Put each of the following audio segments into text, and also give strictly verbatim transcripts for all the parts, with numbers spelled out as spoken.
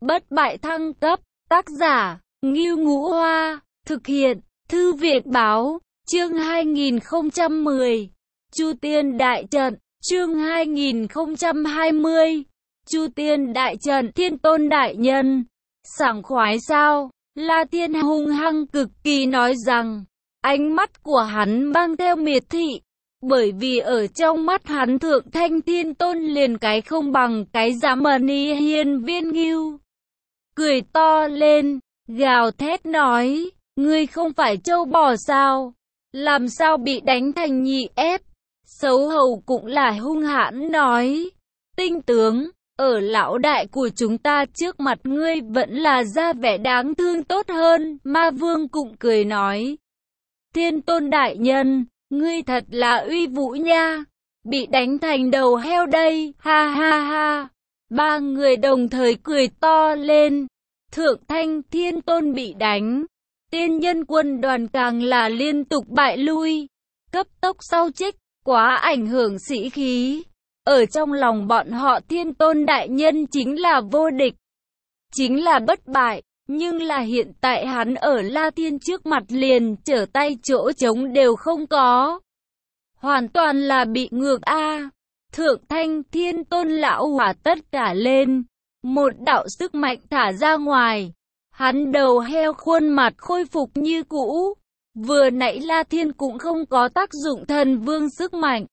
Bất bại thăng cấp, tác giả, Ngưu Ngũ Hoa, thực hiện, Thư viện Báo, chương hai nghìn không trăm mười, Chu Tiên Đại Trận, chương hai nghìn không trăm hai mươi, Chu Tiên Đại Trận, Thiên Tôn Đại Nhân, sảng khoái sao? La Thiên hung hăng cực kỳ nói rằng, ánh mắt của hắn mang theo miệt thị, bởi vì ở trong mắt hắn Thượng Thanh Thiên Tôn liền cái không bằng cái dám mani hiên viên ngưu. Cười to lên, gào thét nói, ngươi không phải trâu bò sao? Làm sao bị đánh thành nhị ép? Xấu hầu cũng là hung hãn nói, tinh tướng, ở lão đại của chúng ta trước mặt ngươi vẫn là ra vẻ đáng thương tốt hơn. Ma Vương cũng cười nói, Thiên Tôn Đại Nhân, ngươi thật là uy vũ nha, bị đánh thành đầu heo đây, ha ha ha. Ba người đồng thời cười to lên. Thượng Thanh Thiên Tôn bị đánh, tiên nhân quân đoàn càng là liên tục bại lui, cấp tốc sau trích, quá ảnh hưởng sĩ khí. Ở trong lòng bọn họ Thiên Tôn Đại Nhân chính là vô địch, chính là bất bại, nhưng là hiện tại hắn ở La Thiên trước mặt liền trở tay chỗ trống đều không có. Hoàn toàn là bị ngược a. Thượng Thanh Thiên Tôn lão hỏa tất cả lên, một đạo sức mạnh thả ra ngoài, hắn đầu heo khuôn mặt khôi phục như cũ. Vừa nãy La Thiên cũng không có tác dụng thần vương sức mạnh,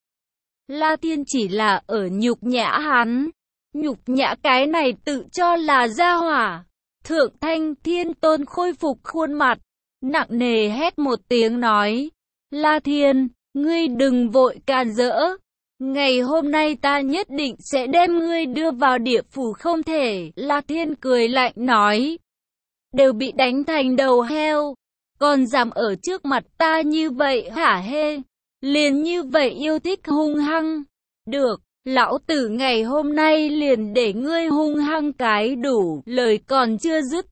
La Thiên chỉ là ở nhục nhã hắn, nhục nhã cái này tự cho là gia hỏa. Thượng Thanh Thiên Tôn khôi phục khuôn mặt, nặng nề hét một tiếng nói, La Thiên, ngươi đừng vội càn rỡ, ngày hôm nay ta nhất định sẽ đem ngươi đưa vào địa phủ không thể. La Thiên cười lạnh nói, đều bị đánh thành đầu heo, còn dám ở trước mặt ta như vậy hả hê? Liền như vậy yêu thích hung hăng. Được, lão tử ngày hôm nay liền để ngươi hung hăng cái đủ. Lời còn chưa dứt,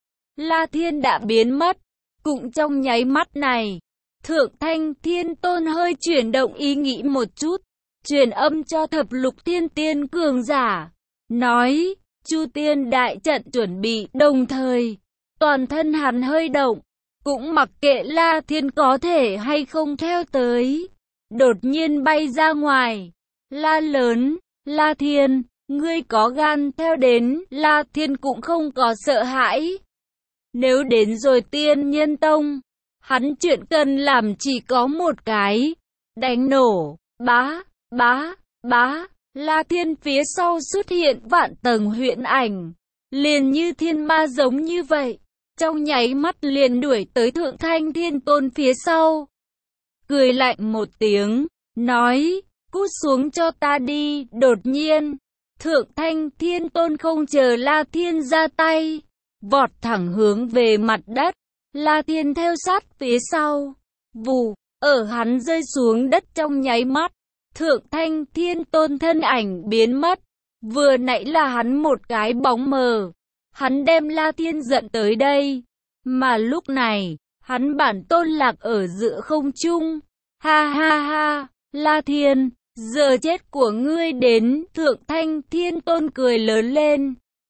La Thiên đã biến mất. Cũng trong nháy mắt này, Thượng Thanh Thiên Tôn hơi chuyển động ý nghĩ một chút, truyền âm cho thập lục thiên tiên cường giả, nói, Chu Tiên Đại Trận chuẩn bị. Đồng thời, toàn thân hắn hơi động, cũng mặc kệ La Thiên có thể hay không theo tới, đột nhiên bay ra ngoài, la lớn, La Thiên, ngươi có gan theo đến. La Thiên cũng không có sợ hãi. Nếu đến rồi Tiên Nhân Tông, hắn chuyện cần làm chỉ có một cái, đánh nổ. Bá, bá, bá, La Thiên phía sau xuất hiện vạn tầng huyễn ảnh, liền như thiên ma giống như vậy, trong nháy mắt liền đuổi tới Thượng Thanh Thiên Tôn phía sau. Cười lạnh một tiếng, nói, cút xuống cho ta đi. Đột nhiên, Thượng Thanh Thiên Tôn không chờ La Thiên ra tay, vọt thẳng hướng về mặt đất. La Thiên theo sát phía sau, vù, ở hắn rơi xuống đất trong nháy mắt, Thượng Thanh Thiên Tôn thân ảnh biến mất. Vừa nãy là hắn một cái bóng mờ, hắn đem La Thiên dẫn tới đây, mà lúc này, hắn bản tôn lạc ở giữa không trung. Ha ha ha, La Thiên, giờ chết của ngươi đến. Thượng Thanh Thiên Tôn cười lớn lên,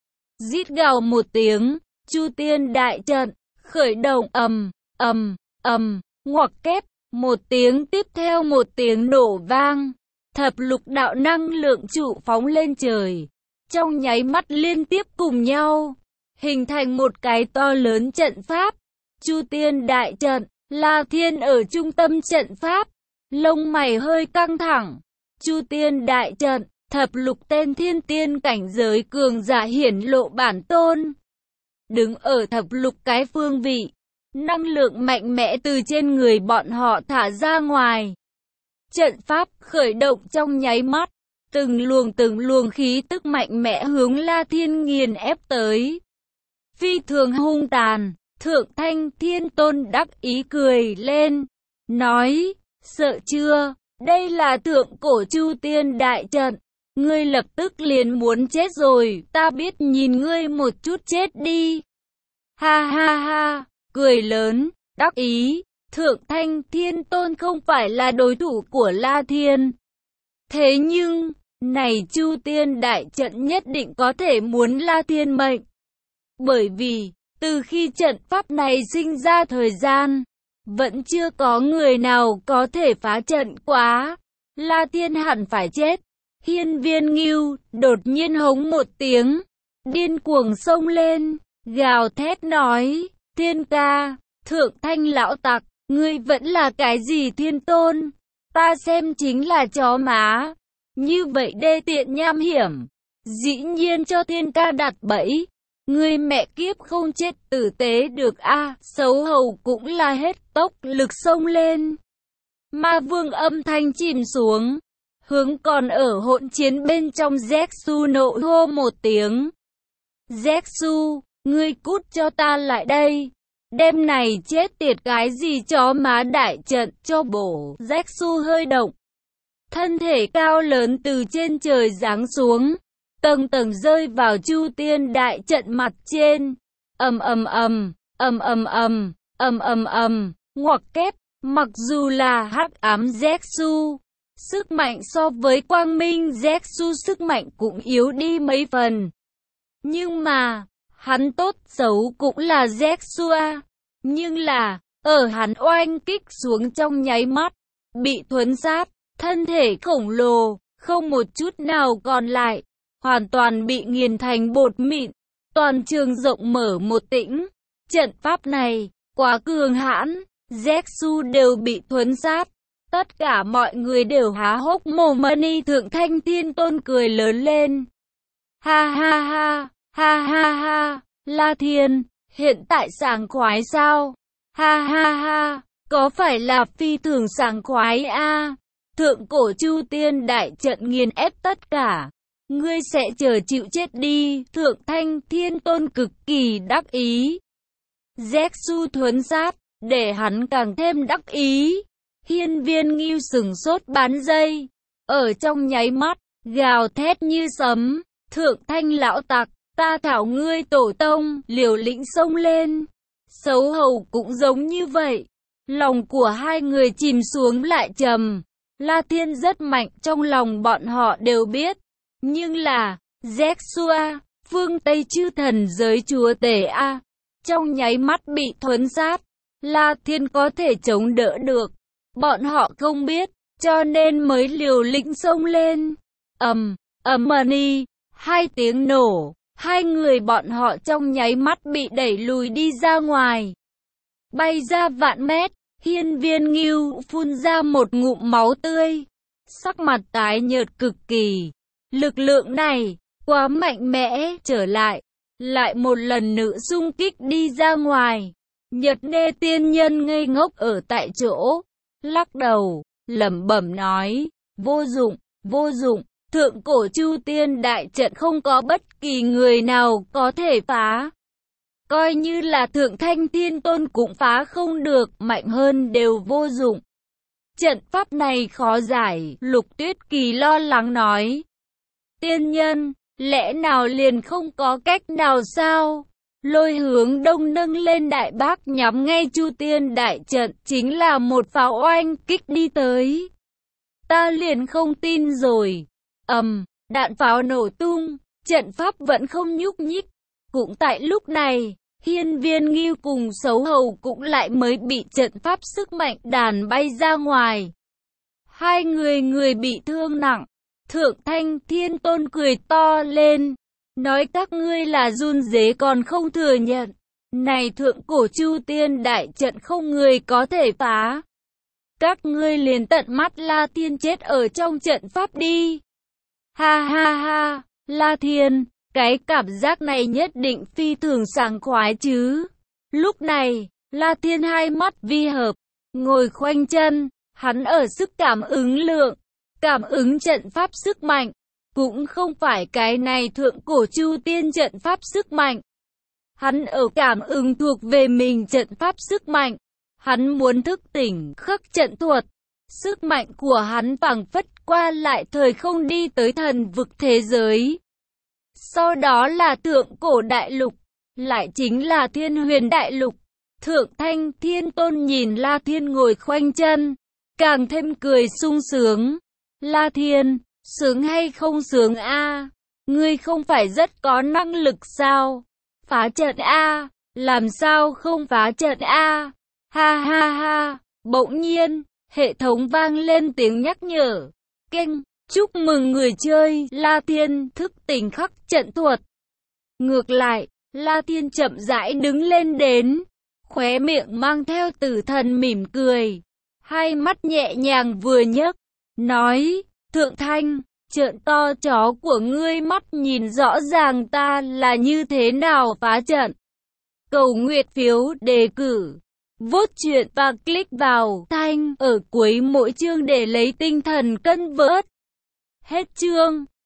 rít gào một tiếng, Chu Tiên Đại Trận khởi động. Ầm ầm ầm, ngoặc kép, một tiếng tiếp theo một tiếng nổ vang, thập lục đạo năng lượng trụ phóng lên trời, trong nháy mắt liên tiếp cùng nhau, hình thành một cái to lớn trận pháp. Chu Tiên Đại Trận, La Thiên ở trung tâm trận pháp, lông mày hơi căng thẳng. Chu Tiên Đại Trận, thập lục tên thiên tiên cảnh giới cường giả hiển lộ bản tôn, đứng ở thập lục cái phương vị, năng lượng mạnh mẽ từ trên người bọn họ thả ra ngoài. Trận pháp khởi động trong nháy mắt, từng luồng từng luồng khí tức mạnh mẽ hướng La Thiên nghiền ép tới, phi thường hung tàn. Thượng Thanh Thiên Tôn đắc ý cười lên, nói, sợ chưa, đây là thượng cổ Chu Tiên Đại Trận, ngươi lập tức liền muốn chết rồi, ta biết nhìn ngươi một chút chết đi. Ha ha ha, cười lớn, đắc ý. Thượng Thanh Thiên Tôn không phải là đối thủ của La Thiên, thế nhưng, này Chu Tiên Đại Trận nhất định có thể muốn La Thiên mệnh. Bởi vì, từ khi trận pháp này sinh ra thời gian, vẫn chưa có người nào có thể phá trận quá. La Thiên hẳn phải chết. Hiên Viên Ngưu đột nhiên hống một tiếng, điên cuồng xông lên, gào thét nói, Thiên ca, Thượng Thanh lão tặc, ngươi vẫn là cái gì thiên tôn? Ta xem chính là chó má. Như vậy đê tiện nham hiểm, dĩ nhiên cho Thiên ca đặt bẫy. Ngươi mẹ kiếp không chết tử tế được a à, xấu hầu cũng là hết tốc lực xông lên. Ma Vương âm thanh chìm xuống, hướng còn ở hỗn chiến bên trong Zexu nộ hô một tiếng. Zexu, ngươi cút cho ta lại đây. Đêm này chết tiệt cái gì chó má đại trận cho bổ. Zexu hơi động. Thân thể cao lớn từ trên trời giáng xuống, tầng tầng rơi vào Chu Tiên đại trận mặt trên. Ầm ầm ầm, ầm ầm ầm, ầm ầm ầm, ngoặc kép, mặc dù là hắc ám Zexu, sức mạnh so với quang minh Zexu sức mạnh cũng yếu đi mấy phần. Nhưng mà, hắn tốt xấu cũng là Zexu a. Nhưng là, ở hắn oanh kích xuống trong nháy mắt, bị thuấn sát, thân thể khổng lồ, không một chút nào còn lại, hoàn toàn bị nghiền thành bột mịn, toàn trường rộng mở một tĩnh. Trận pháp này, quá cường hãn, Zexu đều bị thuấn sát. Tất cả mọi người đều há hốc mồm. Mani Thượng Thanh Thiên Tôn cười lớn lên. Ha ha ha, ha ha ha, La Thiên, hiện tại sảng khoái sao? Ha ha ha, có phải là phi thường sảng khoái a? À? Thượng cổ Chu Tiên đại trận nghiền ép tất cả. Ngươi sẽ chờ chịu chết đi. Thượng Thanh Thiên Tôn cực kỳ đắc ý. Zexu thuấn sát, để hắn càng thêm đắc ý. Hiên Viên Ngưu sừng sốt bán giây, ở trong nháy mắt, gào thét như sấm, Thượng Thanh lão tặc, ta thảo ngươi tổ tông, liều lĩnh xông lên. Xấu hầu cũng giống như vậy, lòng của hai người chìm xuống lại trầm. La Thiên rất mạnh, trong lòng bọn họ đều biết, nhưng là, Zexu a, phương Tây chư thần giới chúa tể a, trong nháy mắt bị thuấn sát, La Thiên có thể chống đỡ được. Bọn họ không biết, cho nên mới liều lĩnh xông lên. Ầm, ầm Mani, hai tiếng nổ, hai người bọn họ trong nháy mắt bị đẩy lùi đi ra ngoài. Bay ra vạn mét, Hiên Viên Ngưu phun ra một ngụm máu tươi. Sắc mặt tái nhợt cực kỳ. Lực lượng này, quá mạnh mẽ, trở lại. Lại một lần nữa xung kích đi ra ngoài. Nhật Nê tiên nhân ngây ngốc ở tại chỗ. Lắc đầu, lẩm bẩm nói, vô dụng, vô dụng, thượng cổ Chu Tiên đại trận không có bất kỳ người nào có thể phá. Coi như là Thượng Thanh Thiên Tôn cũng phá không được, mạnh hơn đều vô dụng. Trận pháp này khó giải, Lục Tuyết Kỳ lo lắng nói. Tiên nhân, lẽ nào liền không có cách nào sao? Lôi Hướng Đông nâng lên đại bác nhắm ngay Chu Tiên đại trận, chính là một pháo oanh kích đi tới. Ta liền không tin rồi. Ầm, um, đạn pháo nổ tung, trận pháp vẫn không nhúc nhích. Cũng tại lúc này, Hiên Viên Ngưu cùng Xấu Hầu cũng lại mới bị trận pháp sức mạnh đàn bay ra ngoài. Hai người người bị thương nặng. Thượng Thanh Thiên Tôn cười to lên, nói các ngươi là run rế còn không thừa nhận. Này thượng cổ Chu Tiên đại trận không người có thể phá. Các ngươi liền tận mắt La Thiên chết ở trong trận pháp đi. Ha ha ha, La Thiên, cái cảm giác này nhất định phi thường sảng khoái chứ. Lúc này, La Thiên hai mắt vi hợp, ngồi khoanh chân, hắn ở sức cảm ứng lượng, cảm ứng trận pháp sức mạnh. Cũng không phải cái này thượng cổ Chu Tiên trận pháp sức mạnh. Hắn ở cảm ứng thuộc về mình trận pháp sức mạnh. Hắn muốn thức tỉnh khắc trận thuật. Sức mạnh của hắn phảng phất qua lại thời không đi tới thần vực thế giới. Sau đó là thượng cổ đại lục, lại chính là Thiên Huyền đại lục. Thượng Thanh Thiên Tôn nhìn La Thiên ngồi khoanh chân, càng thêm cười sung sướng. La Thiên, sướng hay không sướng a? Ngươi không phải rất có năng lực sao? Phá trận A, làm sao không phá trận A? Ha ha ha, bỗng nhiên, hệ thống vang lên tiếng nhắc nhở. Keng, chúc mừng người chơi, La Tiên, thức tỉnh khắc trận thuật. Ngược lại, La Tiên chậm rãi đứng lên đến, khóe miệng mang theo tử thần mỉm cười, hai mắt nhẹ nhàng vừa nhấc, nói, Thượng Thanh, trợn to chó của ngươi mắt nhìn rõ ràng ta là như thế nào phá trận. Cầu nguyện phiếu đề cử, vote chuyện và click vào thanh ở cuối mỗi chương để lấy tinh thần cân vớt. Hết chương.